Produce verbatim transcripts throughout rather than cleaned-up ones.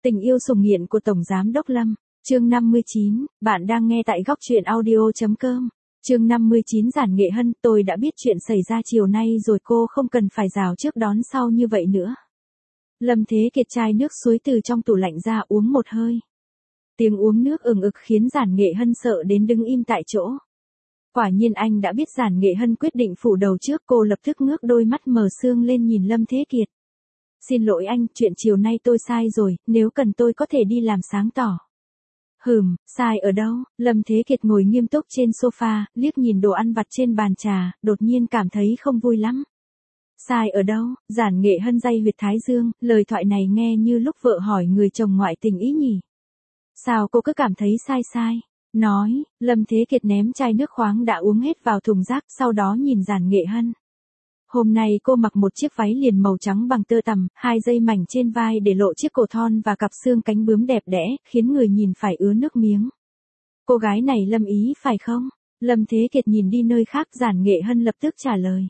Tình yêu sủng nghiện của Tổng Giám Đốc Lâm, chương năm mươi chín, bạn đang nghe tại góc truyện audio chấm com. Chương năm mươi chín Giản Nghệ Hân, tôi đã biết chuyện xảy ra chiều nay rồi, cô không cần phải rào trước đón sau như vậy nữa. Lâm Thế Kiệt chai nước suối từ trong tủ lạnh ra uống một hơi. Tiếng uống nước ừng ực khiến Giản Nghệ Hân sợ đến đứng im tại chỗ. Quả nhiên anh đã biết Giản Nghệ Hân quyết định phủ đầu trước, cô lập tức ngước đôi mắt mờ sương lên nhìn Lâm Thế Kiệt. Xin lỗi anh, chuyện chiều nay tôi sai rồi, nếu cần tôi có thể đi làm sáng tỏ. Hừm, sai ở đâu? Lâm Thế Kiệt ngồi nghiêm túc trên sofa, liếc nhìn đồ ăn vặt trên bàn trà, đột nhiên cảm thấy không vui lắm. Sai ở đâu? Giản Nghệ Hân day huyệt thái dương, lời thoại này nghe như lúc vợ hỏi người chồng ngoại tình ý nhỉ. Sao cô cứ cảm thấy sai sai? Nói, Lâm Thế Kiệt ném chai nước khoáng đã uống hết vào thùng rác, sau đó nhìn Giản Nghệ Hân. Hôm nay cô mặc một chiếc váy liền màu trắng bằng tơ tằm, hai dây mảnh trên vai để lộ chiếc cổ thon và cặp xương cánh bướm đẹp đẽ, khiến người nhìn phải ứa nước miếng. Cô gái này Lâm ý phải không? Lâm Thế Kiệt nhìn đi nơi khác, Giản Nghệ Hân lập tức trả lời.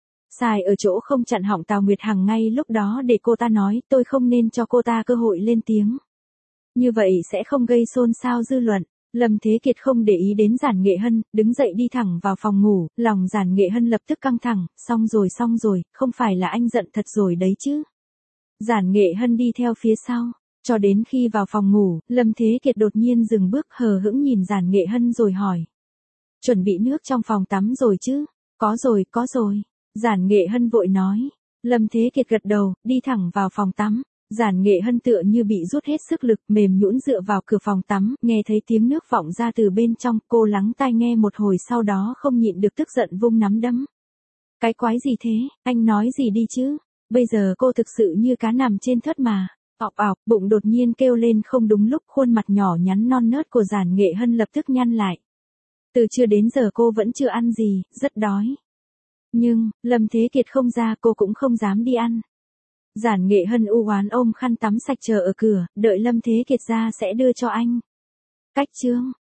Sai ở chỗ không chặn họng Tào Nguyệt Hằng ngay lúc đó để cô ta nói, tôi không nên cho cô ta cơ hội lên tiếng. Như vậy sẽ không gây xôn xao dư luận. Lâm Thế Kiệt không để ý đến Giản Nghệ Hân, đứng dậy đi thẳng vào phòng ngủ, lòng Giản Nghệ Hân lập tức căng thẳng, xong rồi xong rồi, không phải là anh giận thật rồi đấy chứ. Giản Nghệ Hân đi theo phía sau, cho đến khi vào phòng ngủ, Lâm Thế Kiệt đột nhiên dừng bước hờ hững nhìn Giản Nghệ Hân rồi hỏi. Chuẩn bị nước trong phòng tắm rồi chứ? Có rồi, có rồi. Giản Nghệ Hân vội nói. Lâm Thế Kiệt gật đầu, đi thẳng vào phòng tắm. Giản Nghệ Hân tựa như bị rút hết sức lực, mềm nhũn dựa vào cửa phòng tắm, nghe thấy tiếng nước vọng ra từ bên trong, cô lắng tai nghe một hồi sau đó không nhịn được tức giận vung nắm đấm. Cái quái gì thế, anh nói gì đi chứ, bây giờ cô thực sự như cá nằm trên thớt mà. Ọc ọc, bụng đột nhiên kêu lên không đúng lúc, khuôn mặt nhỏ nhắn non nớt của Giản Nghệ Hân lập tức nhăn lại. Từ trưa đến giờ cô vẫn chưa ăn gì, rất đói. Nhưng, Lâm Thế Kiệt không ra cô cũng không dám đi ăn. Giản Nghệ Hân u oán ôm khăn tắm sạch chờ ở cửa, đợi Lâm Thế Kiệt ra sẽ đưa cho anh. Cách chương,